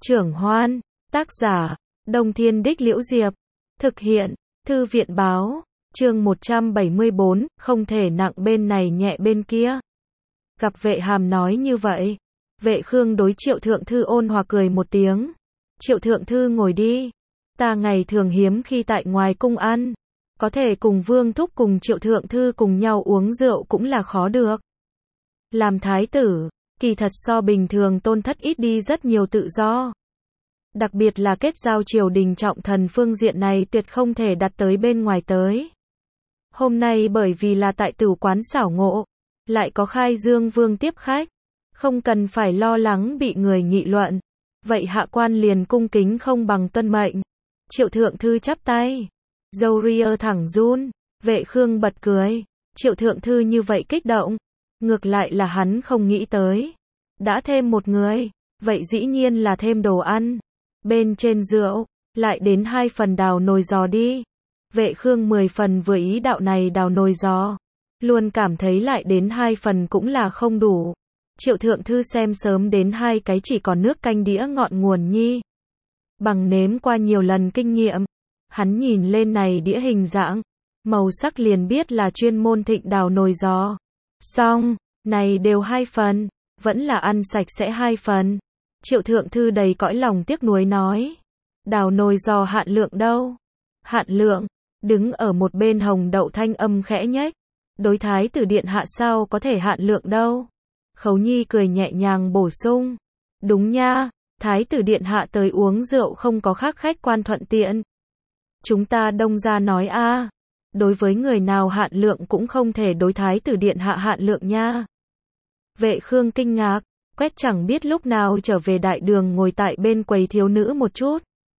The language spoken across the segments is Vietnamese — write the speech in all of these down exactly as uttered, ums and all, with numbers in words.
Trưởng Hoan, tác giả, Đông Thiên Đích Liễu Diệp, thực hiện, Thư viện Báo, chương một trăm bảy mươi bốn, không thể nặng bên này nhẹ bên kia. Gặp Vệ Hàm nói như vậy, Vệ Khương đối Triệu Thượng Thư ôn hòa cười một tiếng. Triệu Thượng Thư ngồi đi, ta ngày thường hiếm khi tại ngoài cung ăn, có thể cùng Vương Thúc cùng Triệu Thượng Thư cùng nhau uống rượu cũng là khó được. Làm thái tử, kỳ thật so bình thường tôn thất ít đi rất nhiều tự do. Đặc biệt là kết giao triều đình trọng thần phương diện này tuyệt không thể đặt tới bên ngoài tới. Hôm nay bởi vì là tại tử quán xảo ngộ, lại có Khai Dương Vương tiếp khách, không cần phải lo lắng bị người nghị luận. Vậy hạ quan liền cung kính không bằng tuân mệnh. Triệu Thượng Thư chắp tay, dâu ria thẳng run. Vệ Khương bật cười. Triệu Thượng Thư như vậy kích động, ngược lại là hắn không nghĩ tới. Đã thêm một người, vậy dĩ nhiên là thêm đồ ăn. Bên trên rượu, lại đến hai phần đào nồi giò đi. Vệ Khương mười phần vừa ý đạo này đào nồi giò, luôn cảm thấy lại đến hai phần cũng là không đủ. Triệu Thượng Thư xem sớm đến hai cái chỉ còn nước canh đĩa ngọn nguồn nhi. Bằng nếm qua nhiều lần kinh nghiệm, hắn nhìn lên này đĩa hình dạng, màu sắc liền biết là chuyên môn thịnh đào nồi giò. Xong, này đều hai phần, vẫn là ăn sạch sẽ hai phần. Triệu Thượng Thư đầy cõi lòng tiếc nuối nói, đào nồi giò hạn lượng đâu? Hạn lượng, đứng ở một bên Hồng Đậu thanh âm khẽ nhếch, đối thái tử điện hạ sao có thể hạn lượng đâu? Khấu Nhi cười nhẹ nhàng bổ sung, đúng nha, thái tử điện hạ tới uống rượu không có khác khách quan thuận tiện. Chúng ta đông gia nói a, đối với người nào hạn lượng cũng không thể đối thái tử điện hạ hạn lượng nha. Vệ Khương kinh ngạc, quét chẳng biết lúc nào trở về đại đường ngồi tại bên quầy thiếu nữ một chút.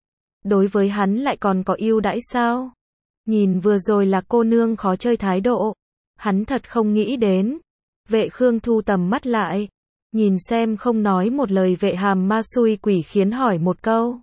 Đối với hắn lại còn có ưu đãi sao? Nhìn vừa rồi là cô nương khó chơi thái độ, hắn thật không nghĩ đến. Vệ Khương thu tầm mắt lại, nhìn xem không nói một lời Vệ Hàm ma xui quỷ khiến hỏi một câu.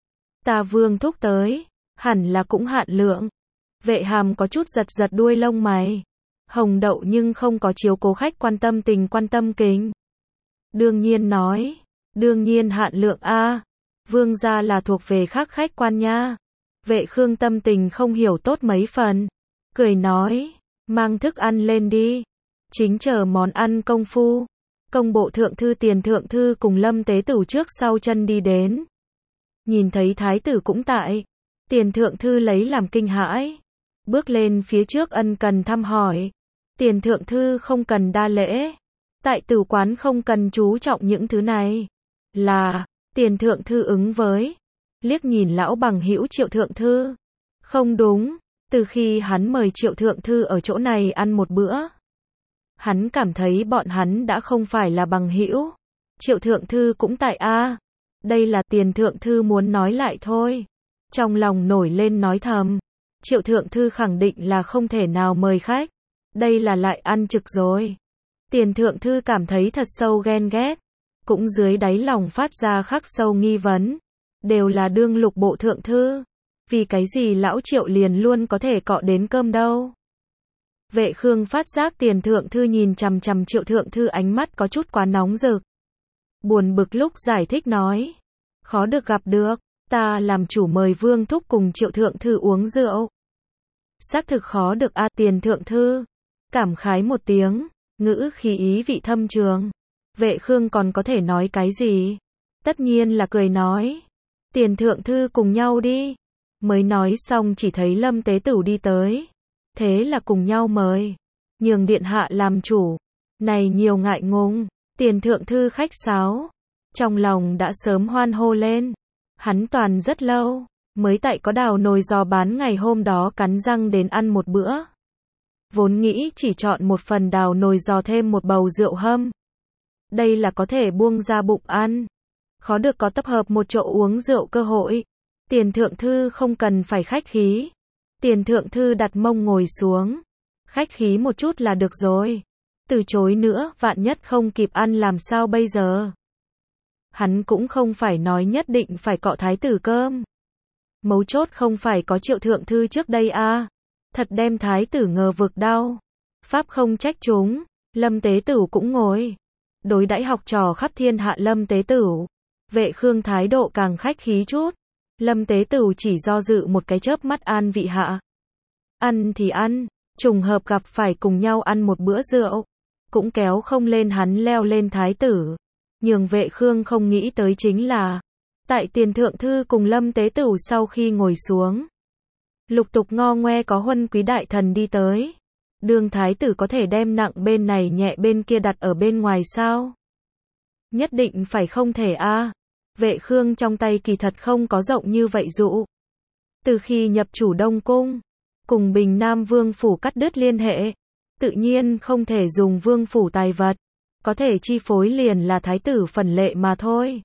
Ta Vương Thúc tới, hẳn là cũng hạn lượng. Vệ Hàm có chút giật giật đuôi lông mày. Hồng Đậu nhưng không có chiếu cố khách quan tâm tình quan tâm kính. Đương nhiên nói, đương nhiên hạn lượng a, Vương gia là thuộc về khác khách quan nha. Vệ Khương tâm tình không hiểu tốt mấy phần, cười nói, mang thức ăn lên đi. Chính chờ món ăn công phu. Công bộ thượng thư Tiền Thượng Thư cùng Lâm Tế Tửu trước sau chân đi đến. Nhìn thấy thái tử cũng tại, Tiền Thượng Thư lấy làm kinh hãi, bước lên phía trước ân cần thăm hỏi. Tiền Thượng Thư không cần đa lễ, tại tử quán không cần chú trọng những thứ này. Là, Tiền Thượng Thư ứng với, liếc nhìn lão bằng hữu Triệu Thượng Thư. Không đúng, từ khi hắn mời Triệu Thượng Thư ở chỗ này ăn một bữa, hắn cảm thấy bọn hắn đã không phải là bằng hữu. Triệu Thượng Thư cũng tại a. Đây là Tiền Thượng Thư muốn nói lại thôi. Trong lòng nổi lên nói thầm, Triệu Thượng Thư khẳng định là không thể nào mời khách. Đây là lại ăn trực rồi. Tiền Thượng Thư cảm thấy thật sâu ghen ghét, cũng dưới đáy lòng phát ra khắc sâu nghi vấn. Đều là đương lục bộ thượng thư, vì cái gì lão Triệu liền luôn có thể cọ đến cơm đâu? Vệ Khương phát giác Tiền Thượng Thư nhìn chằm chằm Triệu Thượng Thư ánh mắt có chút quá nóng rực. Buồn bực lúc giải thích nói, khó được gặp được, ta làm chủ mời Vương Thúc cùng Triệu Thượng Thư uống rượu. Xác thực khó được a. Tiền Thượng Thư cảm khái một tiếng, ngữ khí ý vị thâm trường. Vệ Khương còn có thể nói cái gì? Tất nhiên là cười nói, Tiền Thượng Thư cùng nhau đi. Mới nói xong chỉ thấy Lâm Tế Tửu đi tới, thế là cùng nhau mời, nhường điện hạ làm chủ. Này nhiều ngại ngùng. Tiền Thượng Thư khách sáo, trong lòng đã sớm hoan hô lên. Hắn toàn rất lâu mới tại có đào nồi giò bán ngày hôm đó cắn răng đến ăn một bữa. Vốn nghĩ chỉ chọn một phần đào nồi giò thêm một bầu rượu hâm, đây là có thể buông ra bụng ăn. Khó được có tập hợp một chỗ uống rượu cơ hội. Tiền Thượng Thư không cần phải khách khí. Tiền Thượng Thư đặt mông ngồi xuống, khách khí một chút là được rồi. Từ chối nữa, vạn nhất không kịp ăn làm sao bây giờ? Hắn cũng không phải nói nhất định phải cọ thái tử cơm. Mấu chốt không phải có Triệu Thượng Thư trước đây a, thật đem thái tử ngờ vực đau. Pháp không trách chúng. Lâm Tế Tửu cũng ngồi, đối đãi học trò khắp thiên hạ Lâm Tế Tửu, Vệ Khương thái độ càng khách khí chút. Lâm Tế Tửu chỉ do dự một cái chớp mắt an vị hạ. Ăn thì ăn, trùng hợp gặp phải cùng nhau ăn một bữa rượu. Cũng kéo không lên hắn leo lên thái tử. Nhường Vệ Khương không nghĩ tới chính là, tại tiền thượng thư cùng Lâm Tế Tửu sau khi ngồi xuống, lục tục ngo ngoe có huân quý đại thần đi tới. Đường thái tử có thể đem nặng bên này nhẹ bên kia đặt ở bên ngoài sao? Nhất định phải không thể a. À. Vệ Khương trong tay kỳ thật không có rộng như vậy dụ. Từ khi nhập chủ Đông Cung, cùng Bình Nam Vương Phủ cắt đứt liên hệ, tự nhiên không thể dùng Vương Phủ tài vật, có thể chi phối liền là thái tử phần lệ mà thôi.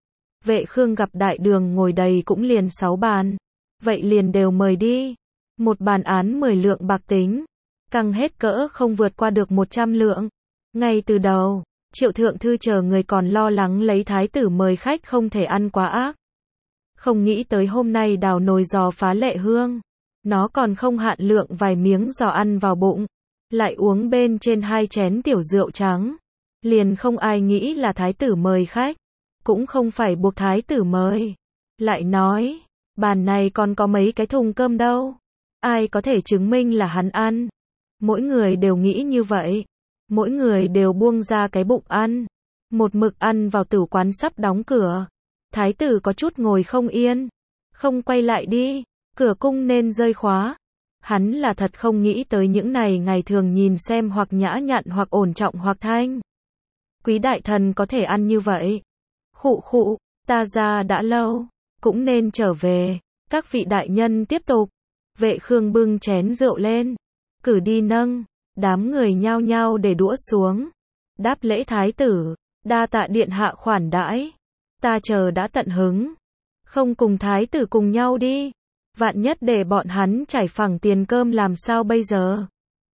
Vệ Khương gặp đại đường ngồi đầy cũng liền sáu bàn, vậy liền đều mời đi. Một bàn án mười lượng bạc tính, căng hết cỡ không vượt qua được một trăm lượng. Ngay từ đầu, Triệu thượng thư chờ người còn lo lắng lấy thái tử mời khách không thể ăn quá ác. Không nghĩ tới hôm nay đào nồi giò phá lệ hương. Nó còn không hạn lượng vài miếng giò ăn vào bụng. Lại uống bên trên hai chén tiểu rượu trắng. Liền không ai nghĩ là thái tử mời khách. Cũng không phải buộc thái tử mời. Lại nói, bàn này còn có mấy cái thùng cơm đâu. Ai có thể chứng minh là hắn ăn. Mỗi người đều nghĩ như vậy. Mỗi người đều buông ra cái bụng ăn. Một mực ăn vào tử quán sắp đóng cửa. Thái tử có chút ngồi không yên. Không quay lại đi. Cửa cung nên rơi khóa. Hắn là thật không nghĩ tới những này ngày thường nhìn xem hoặc nhã nhặn hoặc ổn trọng hoặc thanh. Quý đại thần có thể ăn như vậy. Khụ khụ, ta ra đã lâu. Cũng nên trở về. Các vị đại nhân tiếp tục. Vệ Khương bưng chén rượu lên. Cử đi nâng. Đám người nhao nhao để đũa xuống. Đáp lễ thái tử. Đa tạ điện hạ khoản đãi. Ta chờ đã tận hứng. Không cùng thái tử cùng nhau đi. Vạn nhất để bọn hắn trải phẳng tiền cơm làm sao bây giờ?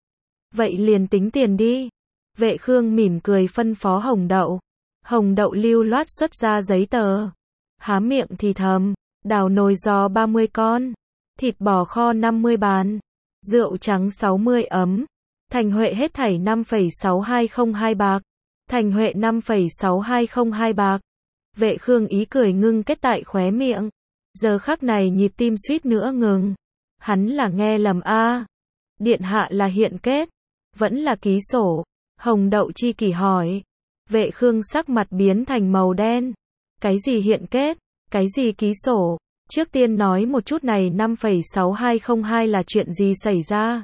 Vậy liền tính tiền đi. Vệ Khương mỉm cười phân phó Hồng Đậu. Hồng Đậu lưu loát xuất ra giấy tờ. Há miệng thì thầm. Đào nồi giò ba mươi con. Thịt bò kho năm mươi bàn. Rượu trắng sáu mươi ấm. Thành Huệ hết thảy năm phẩy sáu hai không hai bạc. Thành Huệ năm phẩy sáu hai không hai bạc. Vệ Khương ý cười ngưng kết tại khóe miệng. Giờ khắc này nhịp tim suýt nữa ngừng. Hắn là nghe lầm a. À. Điện hạ là hiện kết. Vẫn là ký sổ. Hồng Đậu chi kỳ hỏi. Vệ Khương sắc mặt biến thành màu đen. Cái gì hiện kết? Cái gì ký sổ? Trước tiên nói một chút này năm phẩy sáu hai không hai là chuyện gì xảy ra?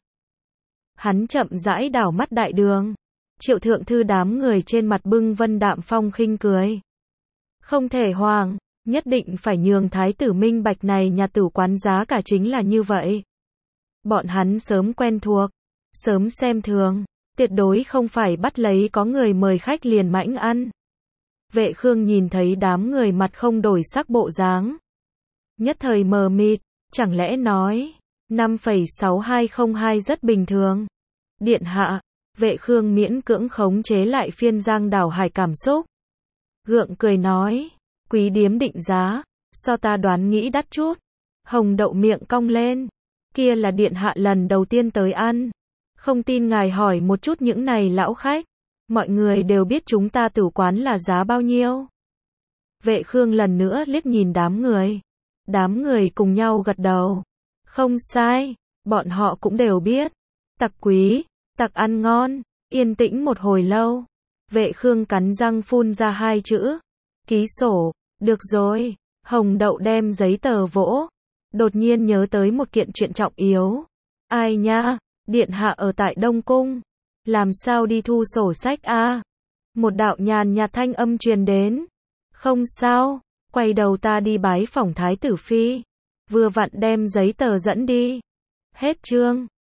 Hắn chậm rãi đảo mắt đại đường. Triệu thượng thư đám người trên mặt bưng vân đạm phong khinh cười. Không thể hoàng, nhất định phải nhường thái tử minh bạch này nhà tử quán giá cả chính là như vậy. Bọn hắn sớm quen thuộc, sớm xem thường, tuyệt đối không phải bắt lấy có người mời khách liền mãnh ăn. Vệ Khương nhìn thấy đám người mặt không đổi sắc bộ dáng. Nhất thời mờ mịt, chẳng lẽ nói, năm phẩy sáu hai không hai rất bình thường. Điện hạ, Vệ Khương miễn cưỡng khống chế lại phiên giang đảo hải cảm xúc. Gượng cười nói, quý điếm định giá, so ta đoán nghĩ đắt chút. Hồng Đậu miệng cong lên, kia là điện hạ lần đầu tiên tới ăn. Không tin ngài hỏi một chút những này lão khách. Mọi người đều biết chúng ta tử quán là giá bao nhiêu. Vệ Khương lần nữa liếc nhìn đám người. Đám người cùng nhau gật đầu. Không sai, bọn họ cũng đều biết. Tặc quý, tặc ăn ngon. Yên tĩnh một hồi lâu. Vệ Khương cắn răng phun ra hai chữ. Ký sổ, được rồi. Hồng Đậu đem giấy tờ vỗ. Đột nhiên nhớ tới một kiện chuyện trọng yếu. Ai nha, điện hạ ở tại Đông Cung. Làm sao đi thu sổ sách a? À? Một đạo nhàn nhạt thanh âm truyền đến. Không sao, quay đầu ta đi bái phỏng thái tử phi. Vừa vặn đem giấy tờ dẫn đi. Hết chương.